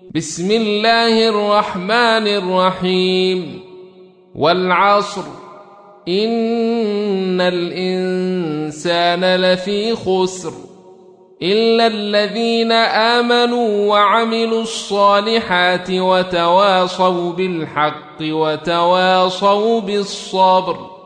بسم الله الرحمن الرحيم. والعصر إن الإنسان لفي خسر إلا الذين آمنوا وعملوا الصالحات وتواصوا بالحق وتواصوا بالصبر.